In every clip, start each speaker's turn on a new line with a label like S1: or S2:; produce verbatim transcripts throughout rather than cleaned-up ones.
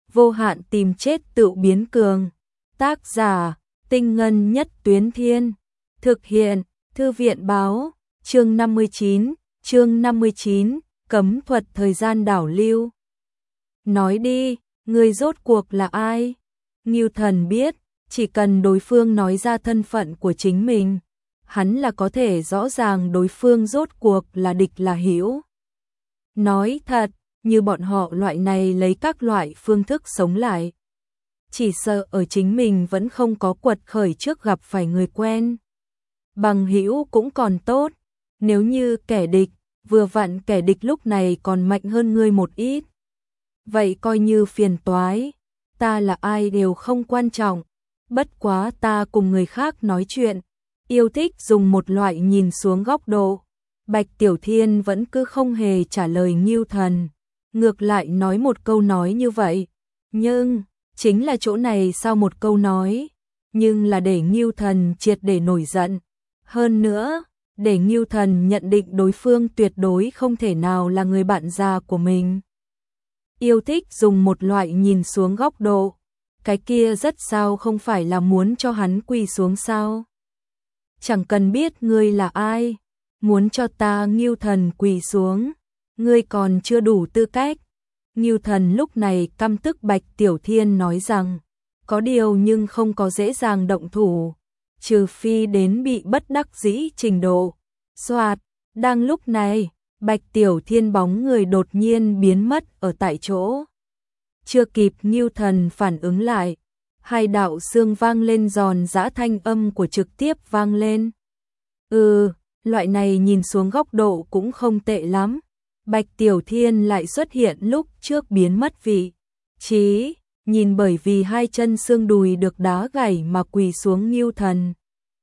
S1: vô hạn tìm chết tự biến cường. Tác giả, Tinh Ngân Nhất Tuyến Thiên. Thực hiện, Thư viện Báo. Chương năm mươi chín, chương năm mươi chín, cấm thuật thời gian đảo lưu. Nói đi, người rốt cuộc là ai? Ngưu Thần biết, chỉ cần đối phương nói ra thân phận của chính mình, hắn là có thể rõ ràng đối phương rốt cuộc là địch là hữu. Nói thật, như bọn họ loại này lấy các loại phương thức sống lại, chỉ sợ ở chính mình vẫn không có quật khởi trước gặp phải người quen. Bằng hữu cũng còn tốt, nếu như kẻ địch, vừa vặn kẻ địch lúc này còn mạnh hơn ngươi một ít, vậy coi như phiền toái. Ta là ai đều không quan trọng, bất quá ta cùng người khác nói chuyện, yêu thích dùng một loại nhìn xuống góc độ. Bạch Tiểu Thiên vẫn cứ không hề trả lời Ngưu Thần, ngược lại nói một câu nói như vậy. Nhưng, chính là chỗ này sau một câu nói, nhưng là để Ngưu Thần triệt để nổi giận. Hơn nữa, để Ngưu Thần nhận định đối phương tuyệt đối không thể nào là người bạn già của mình. Yêu thích dùng một loại nhìn xuống góc độ, cái kia rất sao không phải là muốn cho hắn quỳ xuống sao? Chẳng cần biết ngươi là ai, muốn cho ta Ngưu Thần quỳ xuống, ngươi còn chưa đủ tư cách. Ngưu Thần lúc này căm tức Bạch Tiểu Thiên nói rằng, có điều nhưng không có dễ dàng động thủ, trừ phi đến bị bất đắc dĩ trình độ. Soạt, đang lúc này, Bạch Tiểu Thiên bóng người đột nhiên biến mất ở tại chỗ. Chưa kịp Ngưu Thần phản ứng lại, hai đạo xương vang lên giòn giã thanh âm của trực tiếp vang lên. Ừ, loại này nhìn xuống góc độ cũng không tệ lắm. Bạch Tiểu Thiên lại xuất hiện lúc trước biến mất vị trí, nhìn bởi vì hai chân xương đùi được đá gãy mà quỳ xuống Ngưu Thần.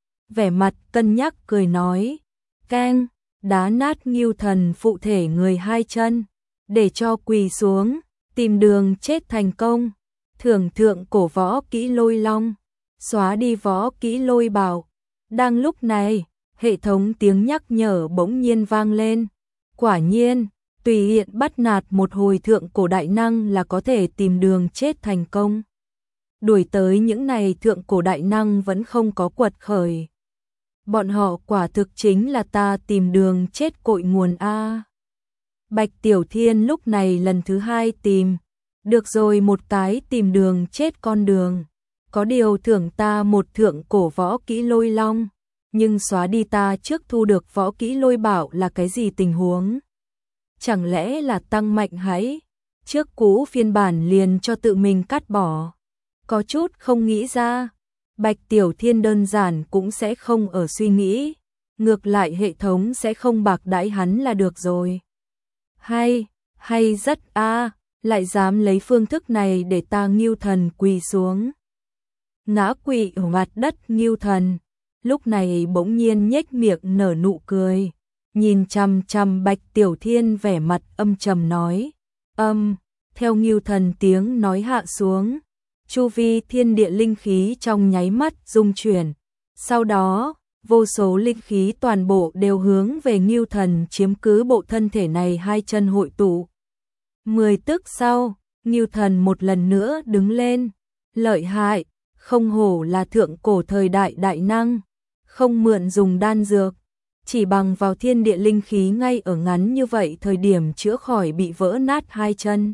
S1: Vẻ mặt cân nhắc cười nói, keng, đá nát Ngưu Thần phụ thể người hai chân, để cho quỳ xuống, tìm đường chết thành công, thưởng thượng cổ võ kỹ Lôi Long, xóa đi võ kỹ Lôi Bảo. Đang lúc này, hệ thống tiếng nhắc nhở bỗng nhiên vang lên. Quả nhiên, tùy hiện bắt nạt một hồi thượng cổ đại năng là có thể tìm đường chết thành công. Đuổi tới những này thượng cổ đại năng vẫn không có quật khởi. Bọn họ quả thực chính là ta tìm đường chết cội nguồn A. Bạch Tiểu Thiên lúc này lần thứ hai tìm, được rồi một cái tìm đường chết con đường. Có điều thưởng ta một thượng cổ võ kỹ Lôi Long, nhưng xóa đi ta trước thu được võ kỹ Lôi Bảo là cái gì tình huống? Chẳng lẽ là tăng mạnh hãy? Trước cũ phiên bản liền cho tự mình cắt bỏ. Có chút không nghĩ ra. Bạch Tiểu Thiên đơn giản cũng sẽ không ở suy nghĩ, ngược lại hệ thống sẽ không bạc đãi hắn là được rồi. Hay, hay rất a, lại dám lấy phương thức này để ta Ngưu Thần quỳ xuống. Ngã quỵ ở mặt đất Ngưu Thần, lúc này bỗng nhiên nhếch miệng nở nụ cười, nhìn chằm chằm Bạch Tiểu Thiên vẻ mặt âm trầm nói, âm, theo Ngưu Thần tiếng nói hạ xuống. Chu vi thiên địa linh khí trong nháy mắt rung chuyển. Sau đó, vô số linh khí toàn bộ đều hướng về Ngưu Thần chiếm cứ bộ thân thể này hai chân hội tụ. Mười tức sau, Ngưu Thần một lần nữa đứng lên. Lợi hại, không hổ là thượng cổ thời đại đại năng, không mượn dùng đan dược, chỉ bằng vào thiên địa linh khí ngay ở ngắn như vậy thời điểm chữa khỏi bị vỡ nát hai chân.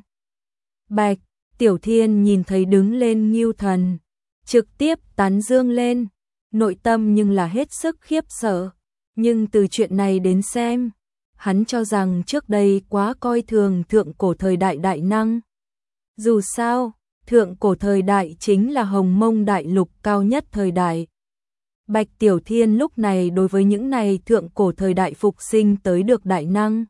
S1: Bạch Tiểu Thiên nhìn thấy đứng lên Ngưu Thần, trực tiếp tán dương lên, nội tâm nhưng là hết sức khiếp sợ. Nhưng từ chuyện này đến xem, hắn cho rằng trước đây quá coi thường thượng cổ thời đại đại năng. Dù sao, thượng cổ thời đại chính là Hồng Mông đại lục cao nhất thời đại. Bạch Tiểu Thiên lúc này đối với những này thượng cổ thời đại phục sinh tới được đại năng,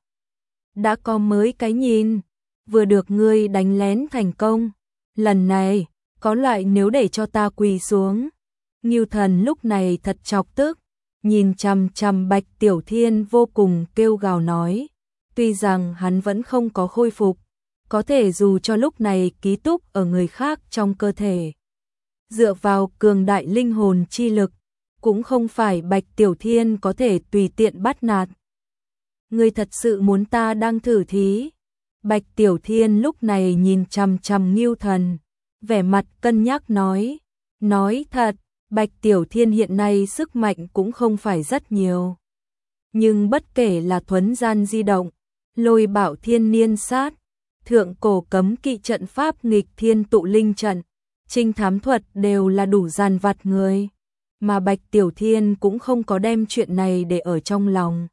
S1: đã có mới cái nhìn. Vừa được ngươi đánh lén thành công, lần này, có loại nếu để cho ta quỳ xuống. Ngưu Thần lúc này thật chọc tức, nhìn chằm chằm Bạch Tiểu Thiên vô cùng kêu gào nói, tuy rằng hắn vẫn không có khôi phục, có thể dù cho lúc này ký túc ở người khác trong cơ thể, dựa vào cường đại linh hồn chi lực, cũng không phải Bạch Tiểu Thiên có thể tùy tiện bắt nạt. Ngươi thật sự muốn ta đang thử thí? Bạch Tiểu Thiên lúc này nhìn chằm chằm Ngưu Thần, vẻ mặt cân nhắc nói, nói thật, Bạch Tiểu Thiên hiện nay sức mạnh cũng không phải rất nhiều. Nhưng bất kể là thuấn gian di động, lôi bảo thiên niên sát, thượng cổ cấm kỵ trận pháp nghịch thiên tụ linh trận, trinh thám thuật đều là đủ dàn vặt người. Mà Bạch Tiểu Thiên cũng không có đem chuyện này để ở trong lòng.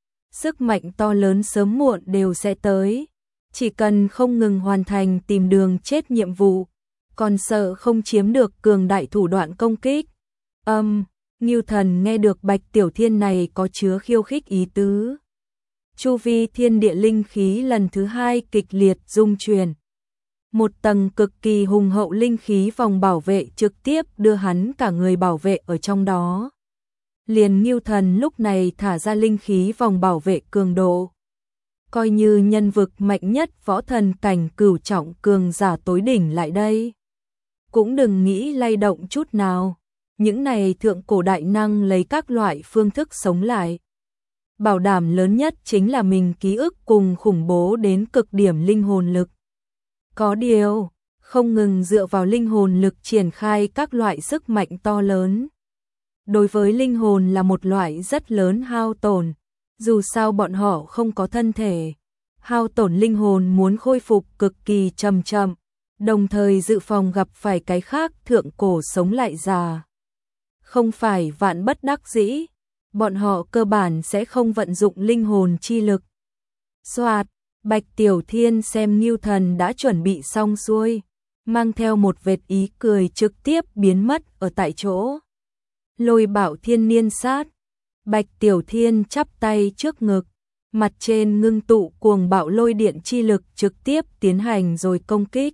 S1: Sức mạnh to lớn sớm muộn đều sẽ tới, chỉ cần không ngừng hoàn thành tìm đường chết nhiệm vụ, còn sợ không chiếm được cường đại thủ đoạn công kích. Âm, um, Ngưu Thần nghe được Bạch Tiểu Thiên này có chứa khiêu khích ý tứ. Chu vi thiên địa linh khí lần thứ hai kịch liệt rung chuyển. Một tầng cực kỳ hùng hậu linh khí vòng bảo vệ trực tiếp đưa hắn cả người bảo vệ ở trong đó. Liền Ngưu Thần lúc này thả ra linh khí vòng bảo vệ cường độ. Coi như nhân vực mạnh nhất võ thần cảnh cửu trọng cường giả tối đỉnh lại đây. Cũng đừng nghĩ lay động chút nào. Những này thượng cổ đại năng lấy các loại phương thức sống lại. Bảo đảm lớn nhất chính là mình ký ức cùng khủng bố đến cực điểm linh hồn lực. Có điều, không ngừng dựa vào linh hồn lực triển khai các loại sức mạnh to lớn. Đối với linh hồn là một loại rất lớn hao tổn, dù sao bọn họ không có thân thể. Hao tổn linh hồn muốn khôi phục cực kỳ chậm chậm, đồng thời dự phòng gặp phải cái khác thượng cổ sống lại già. Không phải vạn bất đắc dĩ, bọn họ cơ bản sẽ không vận dụng linh hồn chi lực. Soạt, Bạch Tiểu Thiên xem Ngưu Thần đã chuẩn bị xong xuôi, mang theo một vệt ý cười trực tiếp biến mất ở tại chỗ. Lôi bảo thiên niên sát, Bạch Tiểu Thiên chắp tay trước ngực, mặt trên ngưng tụ cuồng bạo lôi điện chi lực trực tiếp tiến hành rồi công kích.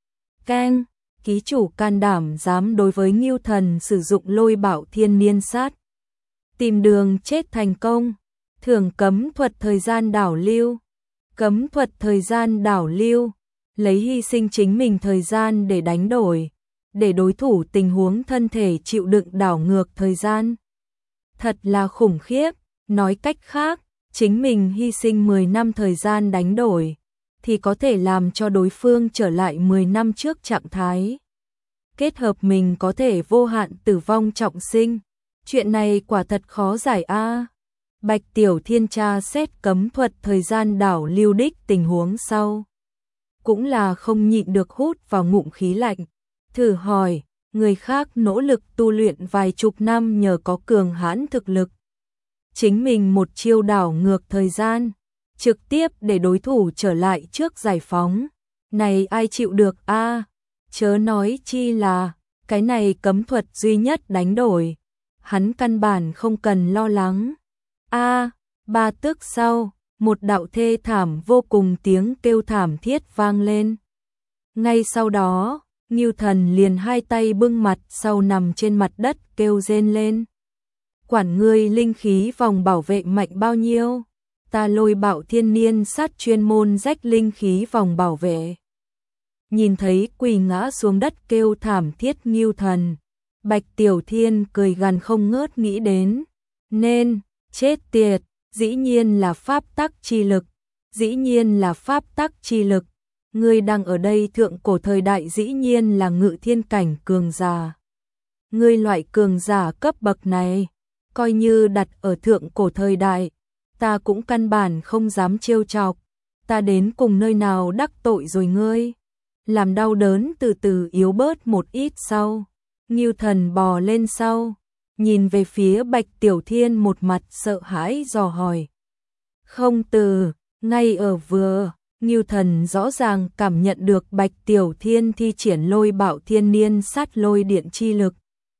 S1: Keng, ký chủ can đảm dám đối với Ngưu Thần sử dụng lôi bảo thiên niên sát. Tìm đường chết thành công, thưởng cấm thuật thời gian đảo lưu. Cấm thuật thời gian đảo lưu, lấy hy sinh chính mình thời gian để đánh đổi, để đối thủ tình huống thân thể chịu đựng đảo ngược thời gian. Thật là khủng khiếp, nói cách khác, chính mình hy sinh mười năm thời gian đánh đổi, thì có thể làm cho đối phương trở lại mười năm trước trạng thái. Kết hợp mình có thể vô hạn tử vong trọng sinh, chuyện này quả thật khó giải a. Bạch Tiểu Thiên tra xét cấm thuật thời gian đảo lưu đích tình huống sau. Cũng là không nhịn được hút vào ngụm khí lạnh. Thử hỏi, người khác nỗ lực tu luyện vài chục năm nhờ có cường hãn thực lực. Chính mình một chiêu đảo ngược thời gian, trực tiếp để đối thủ trở lại trước giải phóng. Này ai chịu được a? À, chớ nói chi là, cái này cấm thuật duy nhất đánh đổi. Hắn căn bản không cần lo lắng. A, à, ba tức sau, một đạo thê thảm vô cùng tiếng kêu thảm thiết vang lên. Ngay sau đó, Ngưu Thần liền hai tay bưng mặt sau nằm trên mặt đất kêu rên lên. Quản ngươi linh khí vòng bảo vệ mạnh bao nhiêu, ta lôi bạo thiên niên sát chuyên môn rách linh khí vòng bảo vệ. Nhìn thấy quỳ ngã xuống đất kêu thảm thiết Ngưu Thần, Bạch Tiểu Thiên cười gằn không ngớt nghĩ đến, nên chết tiệt, dĩ nhiên là pháp tắc chi lực, dĩ nhiên là pháp tắc chi lực, ngươi đang ở đây thượng cổ thời đại dĩ nhiên là ngự thiên cảnh cường giả. Ngươi loại cường giả cấp bậc này, coi như đặt ở thượng cổ thời đại, ta cũng căn bản không dám trêu chọc, ta đến cùng nơi nào đắc tội rồi ngươi. Làm đau đớn từ từ yếu bớt một ít sau, Ngưu Thần bò lên sau. Nhìn về phía Bạch Tiểu Thiên một mặt sợ hãi dò hỏi. Không từ, ngay ở vừa, Ngưu Thần rõ ràng cảm nhận được Bạch Tiểu Thiên thi triển lôi bạo thiên niên sát lôi điện chi lực.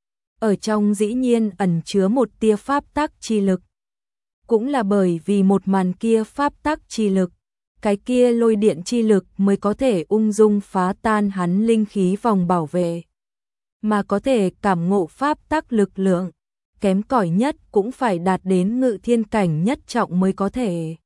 S1: Ở trong dĩ nhiên ẩn chứa một tia pháp tắc chi lực. Cũng là bởi vì một màn kia pháp tắc chi lực, cái kia lôi điện chi lực mới có thể ung dung phá tan hắn linh khí vòng bảo vệ. Mà có thể cảm ngộ pháp tắc lực lượng, kém cỏi nhất cũng phải đạt đến ngự thiên cảnh nhất trọng mới có thể.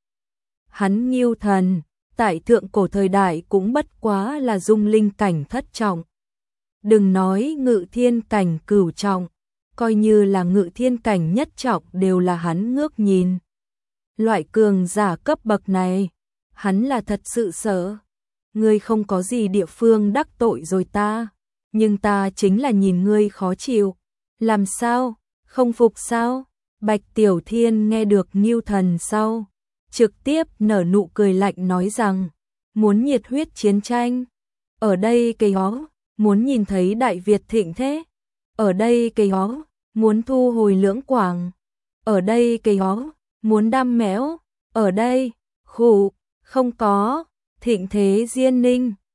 S1: Hắn Ngưu Thần, tại thượng cổ thời đại cũng bất quá là dung linh cảnh thất trọng. Đừng nói ngự thiên cảnh cửu trọng, coi như là ngự thiên cảnh nhất trọng đều là hắn ngước nhìn. Loại cường giả cấp bậc này, hắn là thật sự sợ. Ngươi không có gì địa phương đắc tội rồi ta, nhưng ta chính là nhìn ngươi khó chịu. Làm sao, không phục sao? Bạch Tiểu Thiên nghe được Ngưu Thần sau, trực tiếp nở nụ cười lạnh nói rằng, muốn nhiệt huyết chiến tranh. Ở đây cây hó, muốn nhìn thấy Đại Việt thịnh thế. Ở đây cây hó, muốn thu hồi Lưỡng Quảng. Ở đây cây hó, muốn đam mẽo. Ở đây, khủ, không có, thịnh thế Diên Ninh.